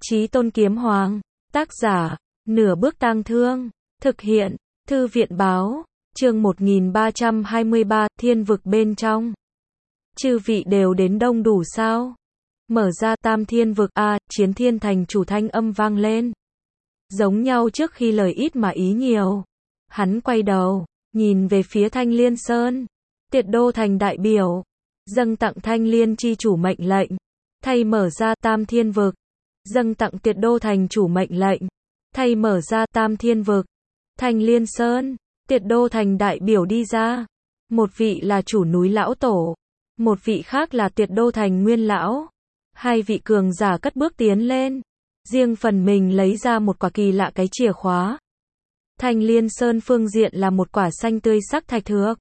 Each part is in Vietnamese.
Chí Tôn Kiếm Hoàng. Tác giả, Nửa Bước Tang Thương. Thực hiện, Thư viện Báo. Chương 1323, Thiên vực bên trong. Chư vị đều đến đông đủ sao? Mở ra Tam Thiên vực a, Chiến Thiên Thành chủ thanh âm vang lên. Giống nhau trước khi lời ít mà ý nhiều. Hắn quay đầu, nhìn về phía Thanh Liên Sơn. Tiệt Đô Thành đại biểu, dâng tặng Thanh Liên chi chủ mệnh lệnh, thay mở ra Tam Thiên vực. Dâng tặng Tiệt Đô Thành chủ mệnh lệnh, thay mở ra Tam Thiên vực. Thanh Liên Sơn, Tiệt Đô Thành đại biểu đi ra. Một vị là chủ núi lão tổ, một vị khác là Tiệt Đô Thành nguyên lão. Hai vị cường giả cất bước tiến lên, riêng phần mình lấy ra một quả kỳ lạ cái chìa khóa. Thanh Liên Sơn phương diện là một quả xanh tươi sắc thạch thước,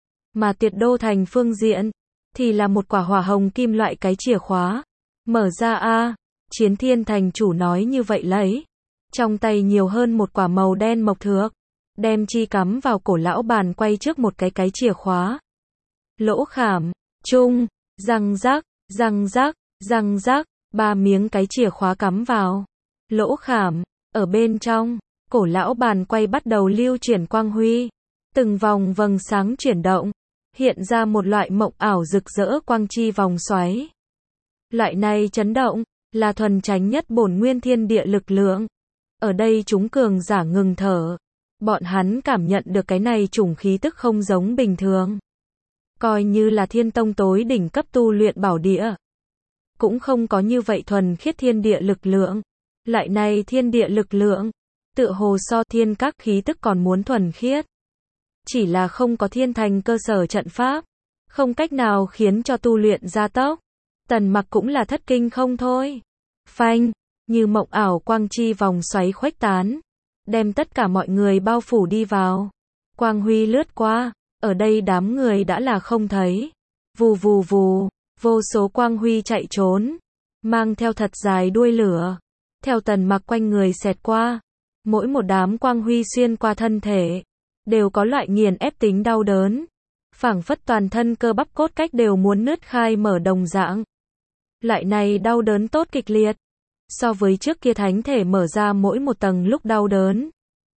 mà Tiệt Đô Thành phương diện thì là một quả hỏa hồng kim loại cái chìa khóa. Mở ra a, Chiến Thiên Thành chủ nói như vậy lấy trong tay nhiều hơn một quả màu đen mộc thước, đem chi cắm vào cổ lão bàn quay trước một cái chìa khóa. Lỗ khảm chung, răng rắc, răng rắc, răng rắc, ba miếng cái chìa khóa cắm vào lỗ khảm. Ở bên trong, cổ lão bàn quay bắt đầu lưu chuyển quang huy, từng vòng vầng sáng chuyển động, hiện ra một loại mộng ảo rực rỡ quang chi vòng xoáy. Loại này chấn động là thuần chánh nhất bổn nguyên thiên địa lực lượng. Ở đây chúng cường giả ngừng thở, bọn hắn cảm nhận được cái này chủng khí tức không giống bình thường. Coi như là Thiên Tông tối đỉnh cấp tu luyện bảo địa, cũng không có như vậy thuần khiết thiên địa lực lượng. Lại này thiên địa lực lượng, tựa hồ so thiên các khí tức còn muốn thuần khiết. Chỉ là không có thiên thành cơ sở trận pháp, không cách nào khiến cho tu luyện gia tốc. Tần Mặc cũng là thất kinh không thôi. Phanh, như mộng ảo quang chi vòng xoáy khuếch tán, đem tất cả mọi người bao phủ đi vào. Quang huy lướt qua, ở đây đám người đã là không thấy. Vù vù vù, vô số quang huy chạy trốn, mang theo thật dài đuôi lửa, theo Tần Mặc quanh người xẹt qua. Mỗi một đám quang huy xuyên qua thân thể, đều có loại nghiền ép tính đau đớn, phảng phất toàn thân cơ bắp cốt cách đều muốn nứt khai mở đồng dạng. Loại này đau đớn tốt kịch liệt, so với trước kia thánh thể mở ra mỗi một tầng lúc đau đớn,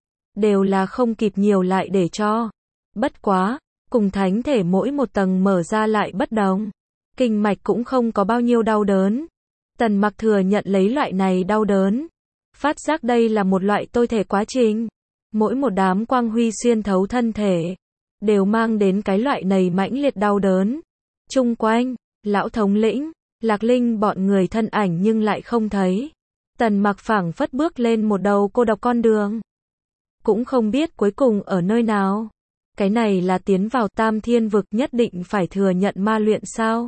đều là không kịp nhiều lại để cho. Bất quá, cùng thánh thể mỗi một tầng mở ra lại bất đồng. Kinh mạch cũng không có bao nhiêu đau đớn. Tần Mặc thừa nhận lấy loại này đau đớn, phát giác đây là một loại tôi thể quá trình. Mỗi một đám quang huy xuyên thấu thân thể, đều mang đến cái loại này mãnh liệt đau đớn. Chung quanh, lão thống lĩnh, Lạc Linh bọn người thân ảnh nhưng lại không thấy. Tần Mặc phảng phất bước lên một đầu cô độc con đường, cũng không biết cuối cùng ở nơi nào. Cái này là tiến vào Tam Thiên vực nhất định phải thừa nhận ma luyện sao?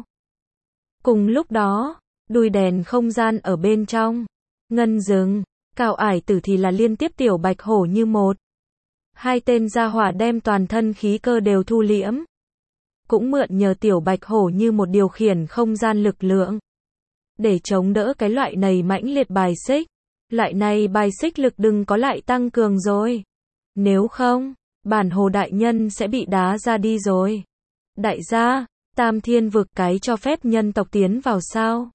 Cùng lúc đó, đuôi đèn không gian ở bên trong, Ngân Dừng, Cao Ải Tử thì là liên tiếp tiểu bạch hổ như một. Hai tên gia hỏa đem toàn thân khí cơ đều thu liễm, cũng mượn nhờ tiểu bạch hổ như một điều khiển không gian lực lượng, để chống đỡ cái loại này mãnh liệt bài xích. Loại này bài xích lực đừng có lại tăng cường rồi. Nếu không, bản hồ đại nhân sẽ bị đá ra đi rồi. Đại gia, Tam Thiên vực cái cho phép nhân tộc tiến vào sao?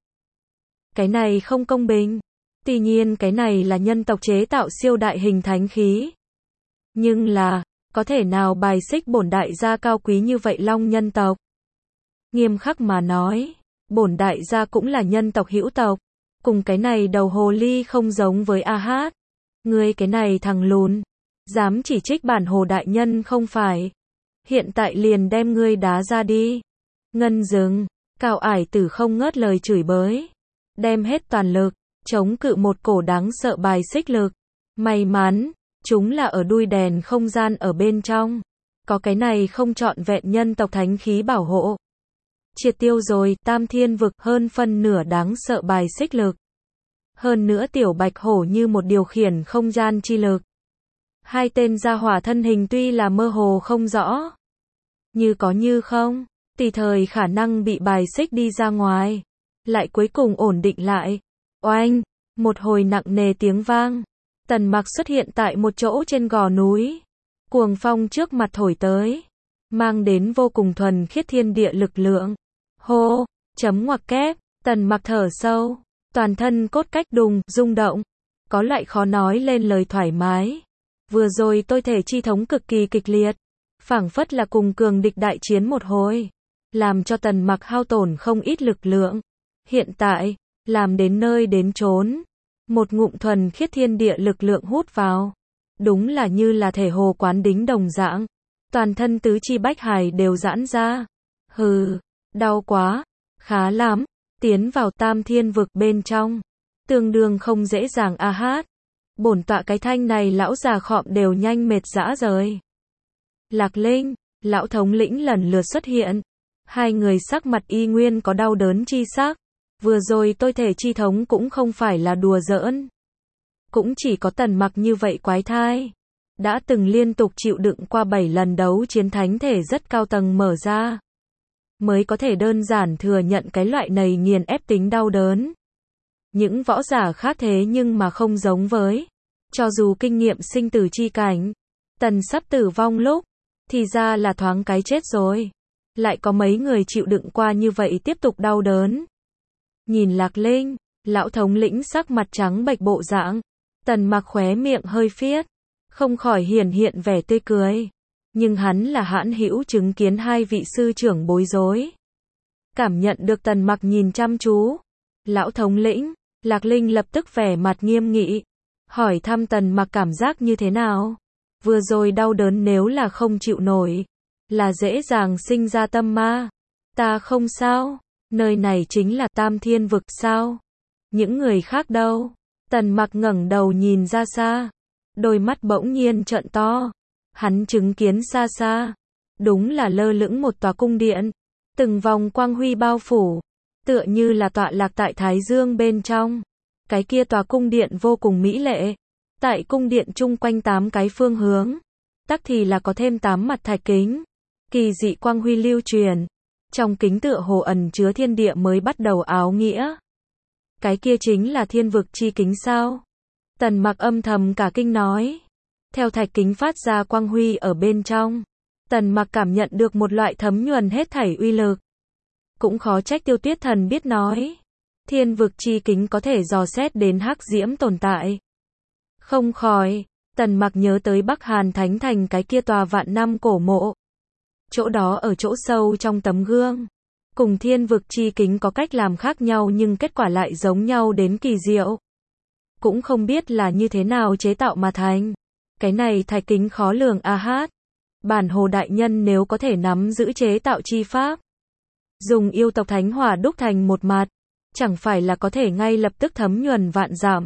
Cái này không công bình. Tuy nhiên cái này là nhân tộc chế tạo siêu đại hình thánh khí, nhưng là, có thể nào bài xích bổn đại gia cao quý như vậy long nhân tộc? Nghiêm khắc mà nói, bổn đại gia cũng là nhân tộc hữu tộc, cùng cái này đầu hồ ly không giống với A Hát. Ngươi cái này thằng lùn, dám chỉ trích bản hồ đại nhân không phải? Hiện tại liền đem ngươi đá ra đi. Ngân Dừng, Cao Ải Tử không ngớt lời chửi bới, đem hết toàn lực chống cự một cổ đáng sợ bài xích lực. May mắn, chúng là ở đuôi đèn không gian ở bên trong, có cái này không trọn vẹn nhân tộc thánh khí bảo hộ, triệt tiêu rồi Tam Thiên vực hơn phân nửa đáng sợ bài xích lực. Hơn nữa tiểu bạch hổ như một điều khiển không gian chi lực. Hai tên gia hỏa thân hình tuy là mơ hồ không rõ, như có như không, tùy thời khả năng bị bài xích đi ra ngoài, lại cuối cùng ổn định lại. Oanh, một hồi nặng nề tiếng vang, Tần Mặc xuất hiện tại một chỗ trên gò núi. Cuồng phong trước mặt thổi tới, mang đến vô cùng thuần khiết thiên địa lực lượng. Hô, chấm ngoặc kép, Tần Mặc thở sâu, toàn thân cốt cách đùng, rung động, có loại khó nói lên lời thoải mái. Vừa rồi tôi thể chi thống cực kỳ kịch liệt, phảng phất là cùng cường địch đại chiến một hồi, làm cho Tần Mặc hao tổn không ít lực lượng. Hiện tại, làm đến nơi đến chốn, một ngụm thuần khiết thiên địa lực lượng hút vào, đúng là như là thể hồ quán đính đồng dạng, toàn thân tứ chi bách hải đều giãn ra. Hừ, đau quá, khá lắm, tiến vào Tam Thiên Vực bên trong, tương đương không dễ dàng a hát. Bổn tọa cái thanh này lão già khọm đều nhanh mệt rã rời. Lạc Linh, lão thống lĩnh lần lượt xuất hiện, hai người sắc mặt y nguyên có đau đớn chi sắc. Vừa rồi tôi thể chi thống cũng không phải là đùa giỡn, cũng chỉ có Tần Mặc như vậy quái thai, đã từng liên tục chịu đựng qua 7 lần đấu chiến thánh thể rất cao tầng mở ra, mới có thể đơn giản thừa nhận cái loại này nghiền ép tính đau đớn. Những võ giả khác thế nhưng mà không giống với, cho dù kinh nghiệm sinh tử chi cảnh, Tần sắp tử vong lúc, thì ra là thoáng cái chết rồi. Lại có mấy người chịu đựng qua như vậy tiếp tục đau đớn. Nhìn Lạc Linh, lão thống lĩnh sắc mặt trắng bệch bộ dạng, Tần Mặc khóe miệng hơi phiết, không khỏi hiện vẻ tươi cười. Nhưng hắn là hãn hữu chứng kiến hai vị sư trưởng bối rối. Cảm nhận được Tần Mặc nhìn chăm chú, lão thống lĩnh, Lạc Linh lập tức vẻ mặt nghiêm nghị, hỏi thăm Tần Mặc cảm giác như thế nào. Vừa rồi đau đớn nếu là không chịu nổi, là dễ dàng sinh ra tâm ma. Ta không sao, nơi này chính là Tam Thiên Vực sao? Những người khác đâu? Tần Mặc ngẩng đầu nhìn ra xa, đôi mắt bỗng nhiên trợn to. Hắn chứng kiến xa xa, đúng là lơ lửng một tòa cung điện, từng vòng quang huy bao phủ, tựa như là tọa lạc tại Thái Dương bên trong. Cái kia tòa cung điện vô cùng mỹ lệ, tại cung điện chung quanh 8 cái phương hướng, tắc thì là có thêm 8 mặt thạch kính, kỳ dị quang huy lưu truyền, trong kính tựa hồ ẩn chứa thiên địa mới bắt đầu áo nghĩa. Cái kia chính là thiên vực chi kính sao? Tần Mặc âm thầm cả kinh nói. Theo thạch kính phát ra quang huy ở bên trong, Tần Mặc cảm nhận được một loại thấm nhuần hết thảy uy lực. Cũng khó trách Tiêu Tuyết Thần biết nói, thiên vực chi kính có thể dò xét đến hắc diễm tồn tại. Không khỏi, Tần Mặc nhớ tới Bắc Hàn Thánh Thành cái kia tòa vạn năm cổ mộ. Chỗ đó ở chỗ sâu trong tấm gương, cùng thiên vực chi kính có cách làm khác nhau nhưng kết quả lại giống nhau đến kỳ diệu. Cũng không biết là như thế nào chế tạo mà thành. Cái này thạch kính khó lường a hát. Bản Hồ đại nhân nếu có thể nắm giữ chế tạo chi pháp, dùng yêu tộc thánh hỏa đúc thành một mặt, chẳng phải là có thể ngay lập tức thấm nhuần vạn dặm.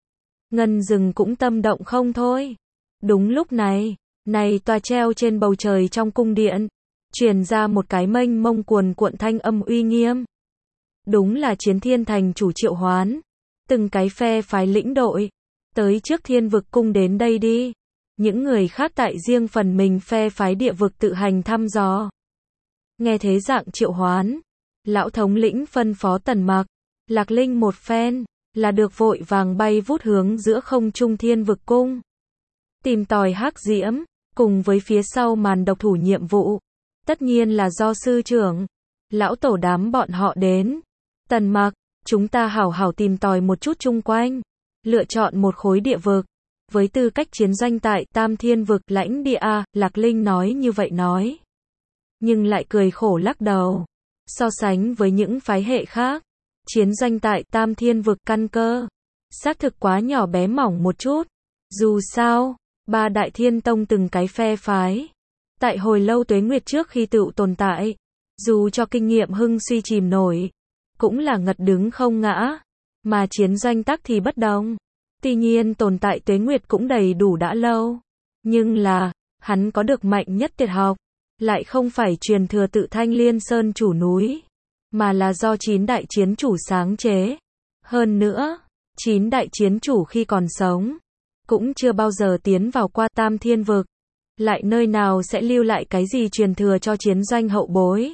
Ngân Dừng cũng tâm động không thôi. Đúng lúc này, tòa treo trên bầu trời trong cung điện, truyền ra một cái mênh mông cuồn cuộn thanh âm uy nghiêm. Đúng là Chiến Thiên Thành chủ triệu hoán. Từng cái phe phái lĩnh đội, tới trước Thiên Vực cung đến đây đi. Những người khác tại riêng phần mình phe phái địa vực tự hành thăm dò. Nghe thế dạng triệu hoán, lão thống lĩnh phân phó Tần Mặc, Lạc Linh một phen, là được vội vàng bay vút hướng giữa không trung Thiên Vực cung. Tìm tòi hắc diễm, cùng với phía sau màn độc thủ nhiệm vụ, tất nhiên là do sư trưởng, lão tổ đám bọn họ đến. Tần Mặc, chúng ta hảo hảo tìm tòi một chút chung quanh, lựa chọn một khối địa vực, với tư cách chiến doanh tại Tam Thiên Vực lãnh địa a. Lạc Linh nói như vậy nói, nhưng lại cười khổ lắc đầu. So sánh với những phái hệ khác, chiến doanh tại Tam Thiên Vực căn cơ, xác thực quá nhỏ bé mỏng một chút. Dù sao, 3 đại thiên tông từng cái phe phái, tại hồi lâu tuế nguyệt trước khi tự tồn tại, dù cho kinh nghiệm hưng suy chìm nổi, cũng là ngật đứng không ngã, mà chiến doanh tắc thì bất đồng. Tuy nhiên tồn tại tuế nguyệt cũng đầy đủ đã lâu, nhưng là, hắn có được mạnh nhất tuyệt học, lại không phải truyền thừa tự Thanh Liên Sơn chủ núi, mà là do 9 đại chiến chủ sáng chế. Hơn nữa, 9 đại chiến chủ khi còn sống, cũng chưa bao giờ tiến vào qua Tam Thiên Vực, lại nơi nào sẽ lưu lại cái gì truyền thừa cho chiến doanh hậu bối.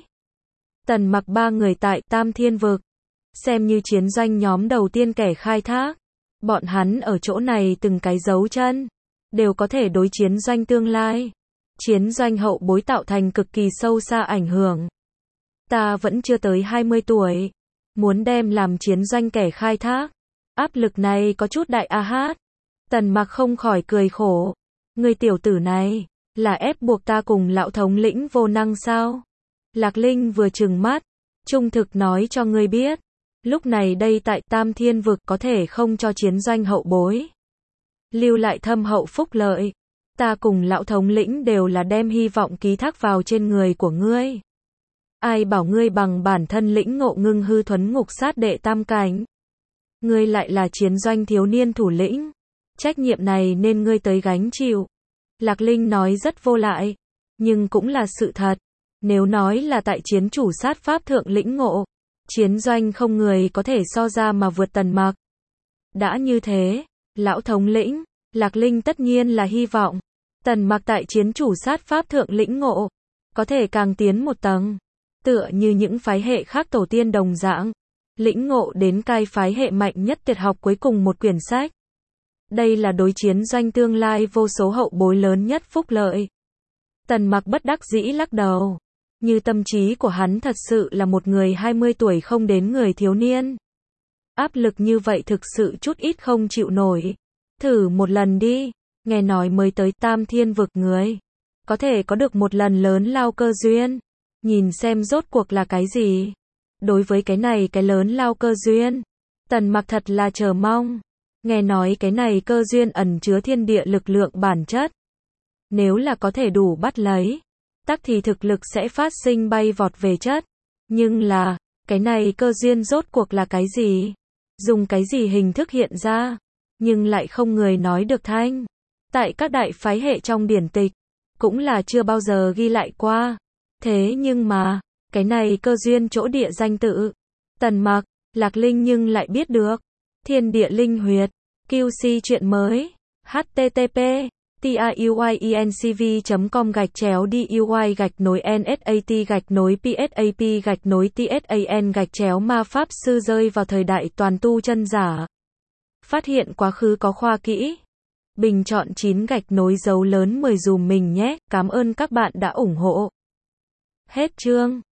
Tần Mặc 3 người tại Tam Thiên Vực, xem như chiến doanh nhóm đầu tiên kẻ khai thác. Bọn hắn ở chỗ này từng cái dấu chân, đều có thể đối chiến doanh tương lai, chiến doanh hậu bối tạo thành cực kỳ sâu xa ảnh hưởng. Ta vẫn chưa tới 20 tuổi, muốn đem làm chiến doanh kẻ khai thác. Áp lực này có chút đại a hát. Tần Mặc không khỏi cười khổ. Người tiểu tử này, là ép buộc ta cùng lão thống lĩnh vô năng sao? Lạc Linh vừa trừng mắt, trung thực nói cho ngươi biết. Lúc này đây tại Tam Thiên Vực có thể không cho chiến doanh hậu bối. Lưu lại thâm hậu phúc lợi. Ta cùng lão thống lĩnh đều là đem hy vọng ký thác vào trên người của ngươi. Ai bảo ngươi bằng bản thân lĩnh ngộ ngưng hư thuấn ngục sát đệ tam cảnh. Ngươi lại là chiến doanh thiếu niên thủ lĩnh. Trách nhiệm này nên ngươi tới gánh chịu. Lạc Linh nói rất vô lại, nhưng cũng là sự thật. Nếu nói là tại chiến chủ sát pháp thượng lĩnh ngộ, chiến doanh không người có thể so ra mà vượt Tần Mặc. Đã như thế, lão thống lĩnh, Lạc Linh tất nhiên là hy vọng Tần Mặc tại chiến chủ sát pháp thượng lĩnh ngộ, có thể càng tiến một tầng, tựa như những phái hệ khác tổ tiên đồng dạng, lĩnh ngộ đến cai phái hệ mạnh nhất tuyệt học cuối cùng một quyển sách. Đây là đối chiến doanh tương lai vô số hậu bối lớn nhất phúc lợi. Tần Mặc bất đắc dĩ lắc đầu. Như tâm trí của hắn thật sự là một người 20 tuổi không đến người thiếu niên. Áp lực như vậy thực sự chút ít không chịu nổi. Thử một lần đi, nghe nói mới tới Tam Thiên Vực người. Có thể có được một lần lớn lao cơ duyên. Nhìn xem rốt cuộc là cái gì. Đối với cái này cái lớn lao cơ duyên, Tần Mặc thật là chờ mong. Nghe nói cái này cơ duyên ẩn chứa thiên địa lực lượng bản chất. Nếu là có thể đủ bắt lấy, tắc thì thực lực sẽ phát sinh bay vọt về chất. Nhưng là, cái này cơ duyên rốt cuộc là cái gì? Dùng cái gì hình thức hiện ra? Nhưng lại không người nói được thanh. Tại các đại phái hệ trong điển tịch, cũng là chưa bao giờ ghi lại qua. Thế nhưng mà, cái này cơ duyên chỗ địa danh tự, Tần Mặc, Lạc Linh nhưng lại biết được. Thiên địa linh huyệt, QC chuyện mới, http tiuy_nsat_psap_tsan_ma pháp sư rơi vào thời đại toàn tu chân giả. Phát hiện quá khứ có khoa kỹ. Bình chọn 9 gạch nối dấu lớn 10 dùm mình nhé. Cảm ơn các bạn đã ủng hộ. Hết chương.